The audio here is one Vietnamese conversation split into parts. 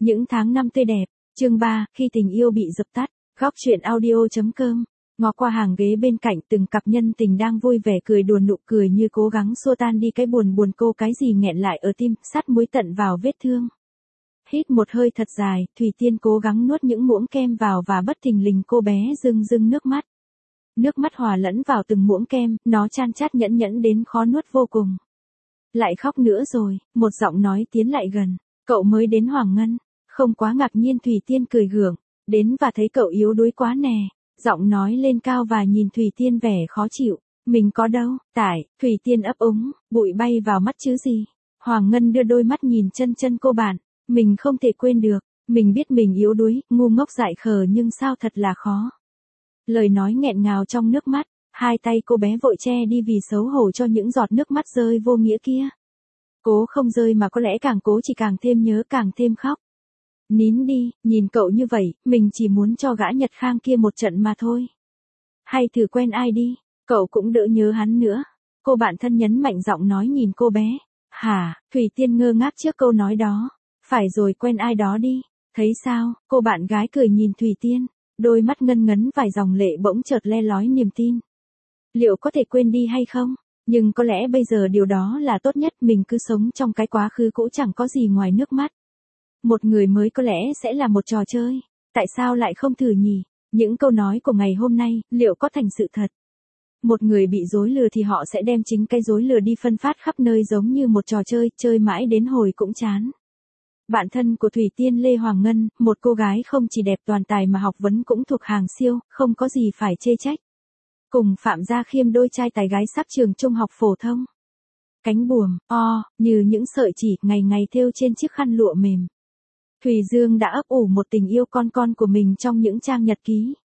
Những tháng năm tươi đẹp, chương 3, khi tình yêu bị dập tắt, góc chuyện audio.com. Ngó qua hàng ghế bên cạnh từng cặp nhân tình đang vui vẻ cười đùa nụ cười như cố gắng xua tan đi cái buồn cô cái gì nghẹn lại ở tim, sát muối tận vào vết thương. Hít một hơi thật dài, Thủy Tiên cố gắng nuốt những muỗng kem vào và bất thình lình cô bé rưng nước mắt. Nước mắt hòa lẫn vào từng muỗng kem, nó chan chát nhẫn đến khó nuốt vô cùng. Lại khóc nữa rồi, một giọng nói tiến lại gần. Cậu mới đến Hoàng Ngân, không quá ngạc nhiên Thủy Tiên cười gượng, đến và thấy cậu yếu đuối quá nè. Giọng nói lên cao và nhìn Thủy Tiên vẻ khó chịu. Mình có đâu, Thủy Tiên ấp úng, bụi bay vào mắt chứ gì. Hoàng Ngân đưa đôi mắt nhìn chân cô bạn. Mình không thể quên được, mình biết mình yếu đuối, ngu ngốc dại khờ nhưng sao thật là khó. Lời nói nghẹn ngào trong nước mắt, hai tay cô bé vội che đi vì xấu hổ cho những giọt nước mắt rơi vô nghĩa kia. Cố không rơi mà có lẽ càng cố chỉ càng thêm nhớ càng thêm khóc. Nín đi, nhìn cậu như vậy, mình chỉ muốn cho gã Nhật Khang kia một trận mà thôi. Hay thử quen ai đi, cậu cũng đỡ nhớ hắn nữa. Cô bạn thân nhấn mạnh giọng nói nhìn cô bé. Hả, Thủy Tiên ngơ ngác trước câu nói đó. Phải rồi, quen ai đó đi. Thấy sao, cô bạn gái cười nhìn Thủy Tiên. Đôi mắt ngân ngấn vài dòng lệ bỗng chợt le lói niềm tin. Liệu có thể quên đi hay không? Nhưng có lẽ bây giờ điều đó là tốt nhất, mình cứ sống trong cái quá khứ cũ chẳng có gì ngoài nước mắt. Một người mới có lẽ sẽ là một trò chơi. Tại sao lại không thử nhỉ? Những câu nói của ngày hôm nay, liệu có thành sự thật? Một người bị dối lừa thì họ sẽ đem chính cái dối lừa đi phân phát khắp nơi giống như một trò chơi, chơi mãi đến hồi cũng chán. Bạn thân của Thủy Tiên Lê Hoàng Ngân, một cô gái không chỉ đẹp toàn tài mà học vấn cũng thuộc hàng siêu, không có gì phải chê trách. Cùng Phạm Gia Khiêm đôi trai tài gái sắp trường trung học phổ thông. Cánh buồm, như những sợi chỉ, ngày thêu trên chiếc khăn lụa mềm. Thùy Dương đã ấp ủ một tình yêu con của mình trong những trang nhật ký.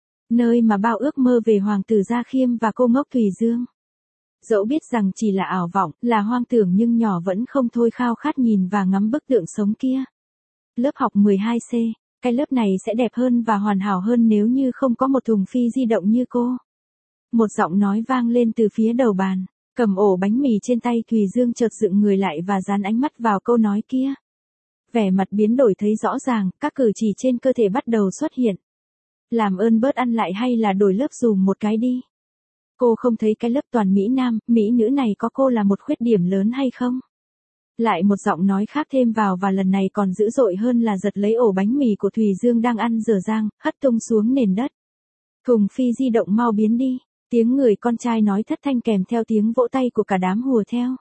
Nơi mà bao ước mơ về Hoàng tử Gia Khiêm và cô ngốc Thùy Dương. Dẫu biết rằng chỉ là ảo vọng, là hoang tưởng nhưng nhỏ vẫn không thôi khao khát nhìn và ngắm bức tượng sống kia. Lớp học 12C, cái lớp này sẽ đẹp hơn và hoàn hảo hơn nếu như không có một thùng phi di động như cô. Một giọng nói vang lên từ phía đầu bàn, cầm ổ bánh mì trên tay Thùy Dương chợt dựng người lại và dán ánh mắt vào câu nói kia. Vẻ mặt biến đổi thấy rõ ràng, các cử chỉ trên cơ thể bắt đầu xuất hiện. Làm ơn bớt ăn lại hay là đổi lớp dùm một cái đi. Cô không thấy cái lớp toàn Mỹ Nam, Mỹ nữ này có cô là một khuyết điểm lớn hay không? Lại một giọng nói khác thêm vào và lần này còn dữ dội hơn là giật lấy ổ bánh mì của Thùy Dương đang ăn dở dang, hất tung xuống nền đất. Thùng phi di động mau biến đi, tiếng người con trai nói thất thanh kèm theo tiếng vỗ tay của cả đám hùa theo.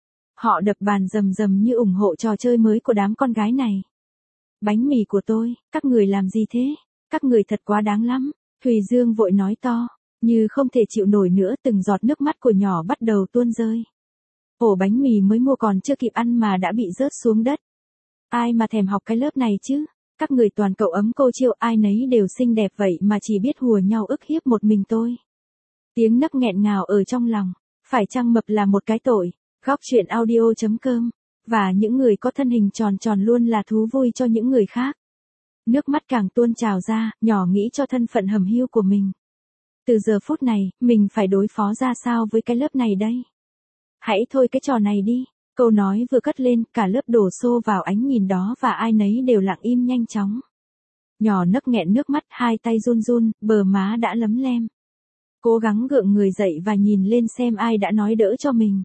Họ đập bàn rầm như ủng hộ trò chơi mới của đám con gái này. Bánh mì của tôi, các người làm gì thế? Các người thật quá đáng lắm, Thùy Dương vội nói to. Như không thể chịu nổi nữa, từng giọt nước mắt của nhỏ bắt đầu tuôn rơi. Ổ bánh mì mới mua còn chưa kịp ăn mà đã bị rớt xuống đất. Ai mà thèm học cái lớp này chứ? Các người toàn cậu ấm cô chiêu, ai nấy đều xinh đẹp vậy mà chỉ biết hùa nhau ức hiếp một mình tôi. Tiếng nấc nghẹn ngào ở trong lòng. Phải chăng mập là một cái tội? Góc chuyện audio.com. Và những người có thân hình tròn luôn là thú vui cho những người khác. Nước mắt càng tuôn trào ra, nhỏ nghĩ cho thân phận hầm hiu của mình. Từ giờ phút này, mình phải đối phó ra sao với cái lớp này đây? Hãy thôi cái trò này đi. Câu nói vừa cất lên, cả lớp đổ xô vào ánh nhìn đó và ai nấy đều lặng im nhanh chóng. Nhỏ nấc nghẹn nước mắt, hai tay run, bờ má đã lấm lem. Cố gắng gượng người dậy và nhìn lên xem ai đã nói đỡ cho mình.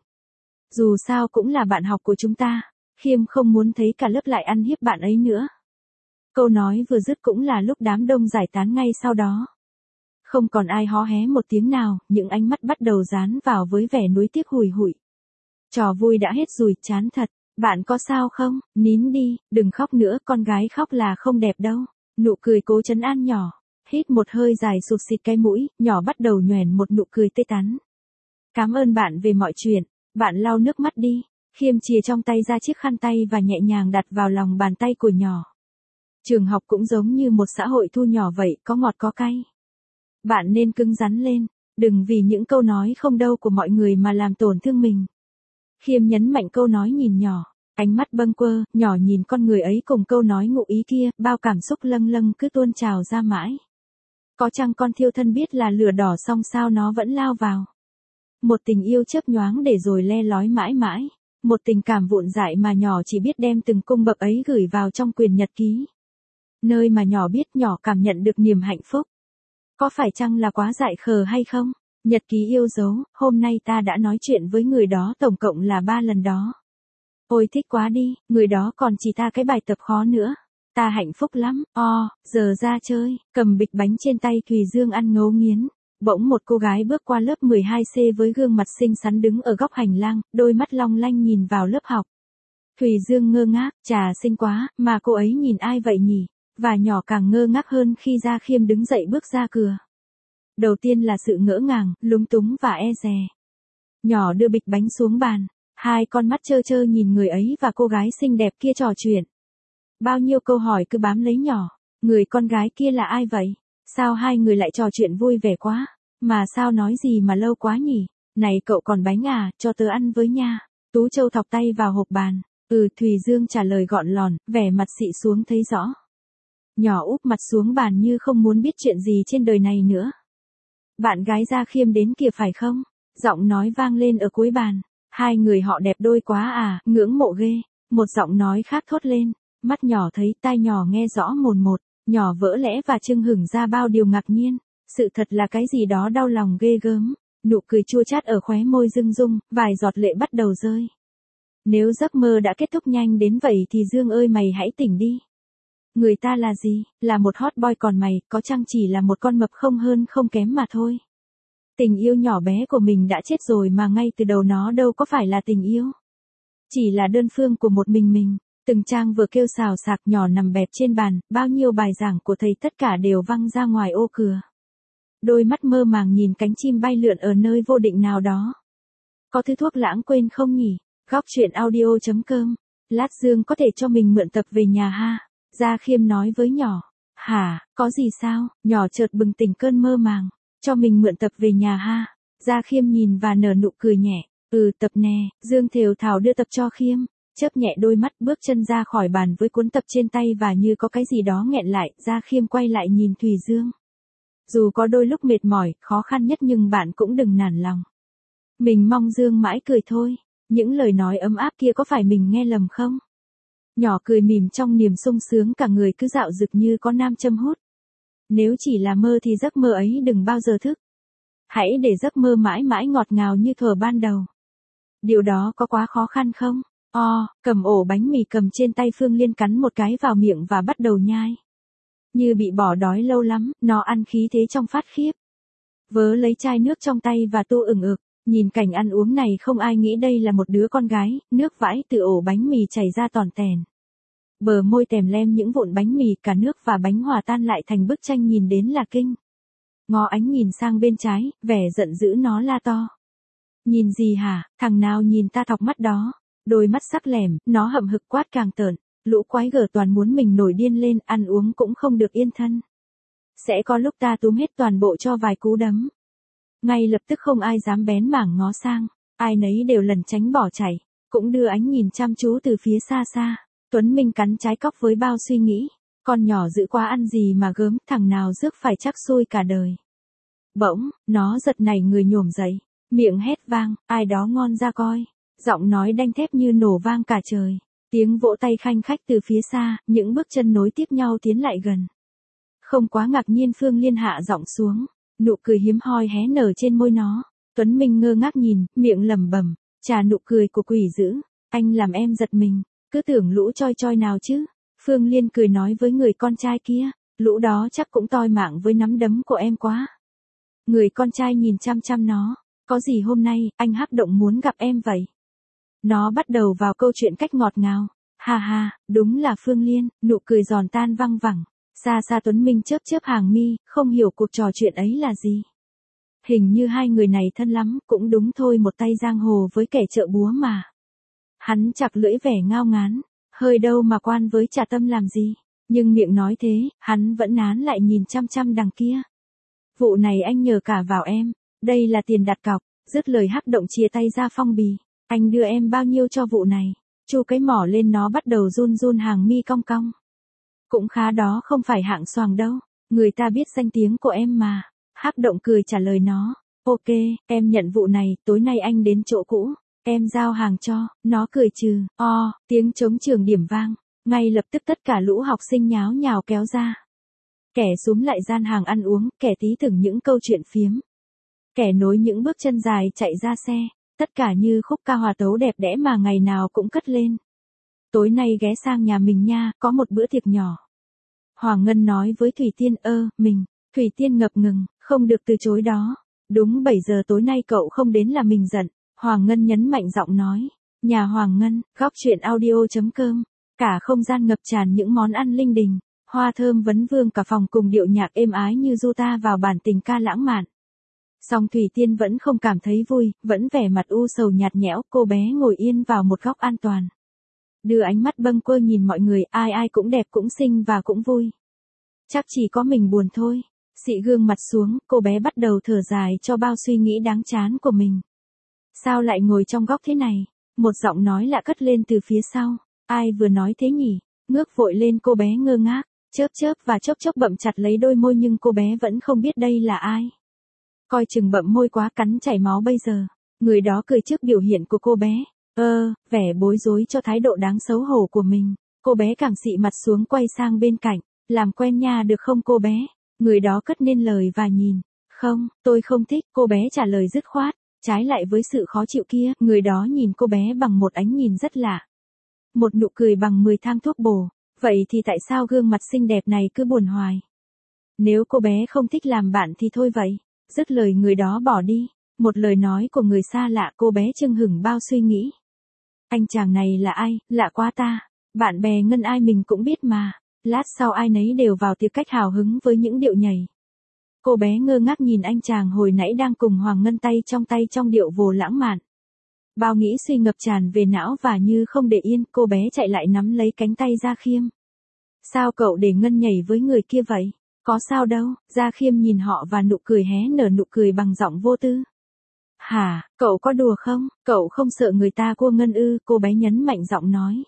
Dù sao cũng là bạn học của chúng ta, Khiêm không muốn thấy cả lớp lại ăn hiếp bạn ấy nữa. Câu nói vừa dứt cũng là lúc đám đông giải tán ngay sau đó. Không còn ai hó hé một tiếng nào, những ánh mắt bắt đầu dán vào với vẻ nuối tiếc hùi hụi. Trò vui đã hết rồi, chán thật. Bạn có sao không? Nín đi, đừng khóc nữa, con gái khóc là không đẹp đâu. Nụ cười cố trấn an nhỏ. Hít một hơi dài sụt xịt cái mũi, nhỏ bắt đầu nhoẻn một nụ cười tươi tắn. Cảm ơn bạn về mọi chuyện. Bạn lau nước mắt đi. Khiêm chìa trong tay ra chiếc khăn tay và nhẹ nhàng đặt vào lòng bàn tay của nhỏ. Trường học cũng giống như một xã hội thu nhỏ vậy, có ngọt có cay. Bạn nên cứng rắn lên, đừng vì những câu nói không đâu của mọi người mà làm tổn thương mình. Khiêm nhấn mạnh câu nói nhìn nhỏ, ánh mắt bâng quơ, nhỏ nhìn con người ấy cùng câu nói ngụ ý kia, bao cảm xúc lâng cứ tuôn trào ra mãi. Có chăng con thiêu thân biết là lửa đỏ xong sao nó vẫn lao vào. Một tình yêu chớp nhoáng để rồi le lói mãi mãi. Một tình cảm vụn dại mà nhỏ chỉ biết đem từng cung bậc ấy gửi vào trong quyển nhật ký. Nơi mà nhỏ biết nhỏ cảm nhận được niềm hạnh phúc. Có phải chăng là quá dại khờ hay không? Nhật ký yêu dấu, hôm nay ta đã nói chuyện với người đó tổng cộng là 3 lần đó. Ôi thích quá đi, người đó còn chỉ ta cái bài tập khó nữa. Ta hạnh phúc lắm, giờ ra chơi, cầm bịch bánh trên tay Thùy Dương ăn ngấu nghiến. Bỗng một cô gái bước qua lớp 12C với gương mặt xinh xắn đứng ở góc hành lang, đôi mắt long lanh nhìn vào lớp học. Thùy Dương ngơ ngác, chà xinh quá, mà cô ấy nhìn ai vậy nhỉ? Và nhỏ càng ngơ ngác hơn khi Gia Khiêm đứng dậy bước ra cửa. Đầu tiên là sự ngỡ ngàng, lúng túng và e dè. Nhỏ đưa bịch bánh xuống bàn, hai con mắt trơ trơ nhìn người ấy và cô gái xinh đẹp kia trò chuyện. Bao nhiêu câu hỏi cứ bám lấy nhỏ, người con gái kia là ai vậy? Sao hai người lại trò chuyện vui vẻ quá? Mà sao nói gì mà lâu quá nhỉ? Này cậu còn bánh à, cho tớ ăn với nha. Tú Châu thọc tay vào hộp bàn. Thùy Dương trả lời gọn lòn, vẻ mặt xị xuống thấy rõ. Nhỏ úp mặt xuống bàn như không muốn biết chuyện gì trên đời này nữa. Bạn gái Gia Khiêm đến kìa phải không? Giọng nói vang lên ở cuối bàn. Hai người họ đẹp đôi quá à, ngưỡng mộ ghê. Một giọng nói khác thốt lên. Mắt nhỏ thấy, tai nhỏ nghe rõ mồn một. Nhỏ vỡ lẽ và chưng hửng ra bao điều ngạc nhiên. Sự thật là cái gì đó đau lòng ghê gớm. Nụ cười chua chát ở khóe môi rưng rung, vài giọt lệ bắt đầu rơi. Nếu giấc mơ đã kết thúc nhanh đến vậy thì Dương ơi mày hãy tỉnh đi. Người ta là gì? Là một hot boy còn mày, có chăng chỉ là một con mập không hơn không kém mà thôi. Tình yêu nhỏ bé của mình đã chết rồi mà ngay từ đầu nó đâu có phải là tình yêu. Chỉ là đơn phương của một mình. Từng trang vừa kêu xào xạc nhỏ nằm bẹp trên bàn, bao nhiêu bài giảng của thầy tất cả đều văng ra ngoài ô cửa. Đôi mắt mơ màng nhìn cánh chim bay lượn ở nơi vô định nào đó. Có thứ thuốc lãng quên không nhỉ? Góc chuyện audio.com. Lát Dương có thể cho mình mượn tập về nhà ha? Gia Khiêm nói với nhỏ. Hả, có gì sao? Nhỏ chợt bừng tỉnh cơn mơ màng. Cho mình mượn tập về nhà ha? Gia Khiêm nhìn và nở nụ cười nhẹ. Tập nè. Dương thều thào đưa tập cho Khiêm. Chớp nhẹ đôi mắt bước chân ra khỏi bàn với cuốn tập trên tay và như có cái gì đó nghẹn lại. Gia Khiêm quay lại nhìn Thùy Dương. Dù có đôi lúc mệt mỏi, khó khăn nhất nhưng bạn cũng đừng nản lòng. Mình mong Dương mãi cười thôi. Những lời nói ấm áp kia có phải mình nghe lầm không? Nhỏ cười mỉm trong niềm sung sướng cả người cứ dạo dực như có nam châm hút. Nếu chỉ là mơ thì giấc mơ ấy đừng bao giờ thức. Hãy để giấc mơ mãi mãi ngọt ngào như thuở ban đầu. Điều đó có quá khó khăn không? Cầm ổ bánh mì cầm trên tay Phương Liên cắn một cái vào miệng và bắt đầu nhai. Như bị bỏ đói lâu lắm, nó ăn khí thế trong phát khiếp. Vớ lấy chai nước trong tay và tu ửng ực. Nhìn cảnh ăn uống này không ai nghĩ đây là một đứa con gái, nước vãi từ ổ bánh mì chảy ra tòn tèn. Bờ môi tèm lem những vụn bánh mì, cả nước và bánh hòa tan lại thành bức tranh nhìn đến là kinh. Ngó ánh nhìn sang bên trái, vẻ giận dữ nó la to. Nhìn gì hả, thằng nào nhìn ta thọc mắt đó. Đôi mắt sắc lẻm, nó hậm hực quát càng tởn. Lũ quái gở toàn muốn mình nổi điên lên, ăn uống cũng không được yên thân. Sẽ có lúc ta túm hết toàn bộ cho vài cú đấm. Ngay lập tức không ai dám bén mảng ngó sang, ai nấy đều lẩn tránh bỏ chạy, cũng đưa ánh nhìn chăm chú từ phía xa xa. Tuấn Minh cắn trái cóc với bao suy nghĩ, con nhỏ dữ quá ăn gì mà gớm, thằng nào rước phải chắc xui cả đời. Bỗng, nó giật nảy người nhổm dậy, miệng hét vang, ai đó ngon ra coi, giọng nói đanh thép như nổ vang cả trời, tiếng vỗ tay khanh khách từ phía xa, những bước chân nối tiếp nhau tiến lại gần. Không quá ngạc nhiên Phương Liên hạ giọng xuống. Nụ cười hiếm hoi hé nở trên môi nó. Tuấn Minh ngơ ngác nhìn, miệng lẩm bẩm, chà nụ cười của quỷ dữ, anh làm em giật mình, cứ tưởng lũ choi choi nào chứ. Phương Liên cười nói với người con trai kia, lũ đó chắc cũng toi mạng với nắm đấm của em quá. Người con trai nhìn chăm chăm nó, có gì hôm nay, anh hắc động muốn gặp em vậy? Nó bắt đầu vào câu chuyện cách ngọt ngào, ha ha, đúng là Phương Liên, nụ cười giòn tan văng vẳng. Xa xa Tuấn Minh chớp chớp hàng mi, không hiểu cuộc trò chuyện ấy là gì. Hình như hai người này thân lắm, cũng đúng thôi một tay giang hồ với kẻ chợ búa mà. Hắn chặt lưỡi vẻ ngao ngán, hơi đâu mà quan với Trà Tâm làm gì, nhưng miệng nói thế, hắn vẫn nán lại nhìn chăm chăm đằng kia. Vụ này anh nhờ cả vào em, đây là tiền đặt cọc, dứt lời hắc động chia tay ra phong bì, anh đưa em bao nhiêu cho vụ này, chu cái mỏ lên nó bắt đầu run run hàng mi cong cong. Cũng khá đó không phải hạng xoàng đâu, người ta biết danh tiếng của em mà. Hắc động cười trả lời nó, ok, em nhận vụ này, tối nay anh đến chỗ cũ, Em giao hàng cho, nó cười trừ, tiếng trống trường điểm vang. Ngay lập tức tất cả lũ học sinh nháo nhào kéo ra. Kẻ súm lại gian hàng ăn uống, kẻ tí tưởng những câu chuyện phiếm. Kẻ nối những bước chân dài chạy ra xe, tất cả như khúc ca hòa tấu đẹp đẽ mà ngày nào cũng cất lên. Tối nay ghé sang nhà mình nha, có một bữa tiệc nhỏ. Hoàng Ngân nói với Thủy Tiên, mình. Thủy Tiên ngập ngừng, không được từ chối đó. Đúng 7 giờ tối nay cậu không đến là mình giận. Hoàng Ngân nhấn mạnh giọng nói. Nhà Hoàng Ngân, góc chuyện audio.com. Cả không gian ngập tràn những món ăn linh đình. Hoa thơm vấn vương cả phòng cùng điệu nhạc êm ái như du ta vào bản tình ca lãng mạn. Song Thủy Tiên vẫn không cảm thấy vui, vẫn vẻ mặt u sầu nhạt nhẽo, cô bé ngồi yên vào một góc an toàn. Đưa ánh mắt bâng quơ nhìn mọi người, ai ai cũng đẹp cũng xinh và cũng vui. Chắc chỉ có mình buồn thôi. Xị gương mặt xuống, cô bé bắt đầu thở dài cho bao suy nghĩ đáng chán của mình. Sao lại ngồi trong góc thế này? Một giọng nói lạ cất lên từ phía sau. Ai vừa nói thế nhỉ? Ngước vội lên, cô bé ngơ ngác, chớp chớp và chốc chốc bậm chặt lấy đôi môi nhưng cô bé vẫn không biết đây là ai. Coi chừng bậm môi quá cắn chảy máu bây giờ. Người đó cười trước biểu hiện của cô bé. Vẻ bối rối cho thái độ đáng xấu hổ của mình. Cô bé càng xị mặt xuống quay sang bên cạnh. Làm quen nha được không cô bé? Người đó cất nên lời và nhìn. Không, tôi không thích, cô bé trả lời dứt khoát. Trái lại với sự khó chịu kia, người đó nhìn cô bé bằng một ánh nhìn rất lạ. Một nụ cười bằng 10 thang thuốc bổ. Vậy thì tại sao gương mặt xinh đẹp này cứ buồn hoài? Nếu cô bé không thích làm bạn thì thôi vậy. Dứt lời người đó bỏ đi. Một lời nói của người xa lạ, cô bé chưng hửng bao suy nghĩ. Anh chàng này là ai, lạ quá ta. Bạn bè Ngân ai mình cũng biết mà. Lát sau ai nấy đều vào tiệc cách hào hứng với những điệu nhảy. Cô bé ngơ ngác nhìn anh chàng hồi nãy đang cùng Hoàng Ngân tay trong điệu vồ lãng mạn. Bao nghĩ suy ngập tràn về não và như không để yên, cô bé chạy lại nắm lấy cánh tay Gia Khiêm. Sao cậu để Ngân nhảy với người kia vậy? Có sao đâu, Gia Khiêm nhìn họ và nụ cười hé nở nụ cười bằng giọng vô tư. Hả, cậu có đùa không? Cậu không sợ người ta cua Ngân ư? Cô bé nhấn mạnh giọng nói.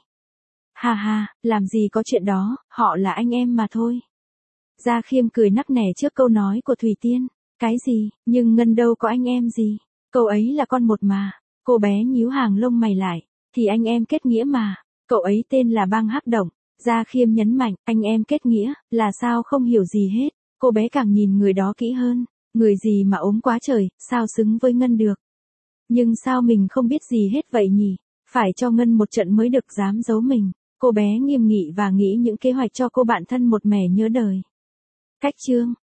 Ha ha, làm gì có chuyện đó, họ là anh em mà thôi. Gia Khiêm cười nắc nẻ trước câu nói của Thủy Tiên. Cái gì, nhưng Ngân đâu có anh em gì. Cậu ấy là con một mà. Cô bé nhíu hàng lông mày lại. Thì anh em kết nghĩa mà. Cậu ấy tên là Bang Hắc Động. Gia Khiêm nhấn mạnh, anh em kết nghĩa, là sao không hiểu gì hết. Cô bé càng nhìn người đó kỹ hơn. Người gì mà ốm quá trời, sao xứng với Ngân được. Nhưng sao mình không biết gì hết vậy nhỉ? Phải cho Ngân một trận mới được dám giấu mình. Cô bé nghiêm nghị và nghĩ những kế hoạch cho cô bạn thân một mẻ nhớ đời. Cách chương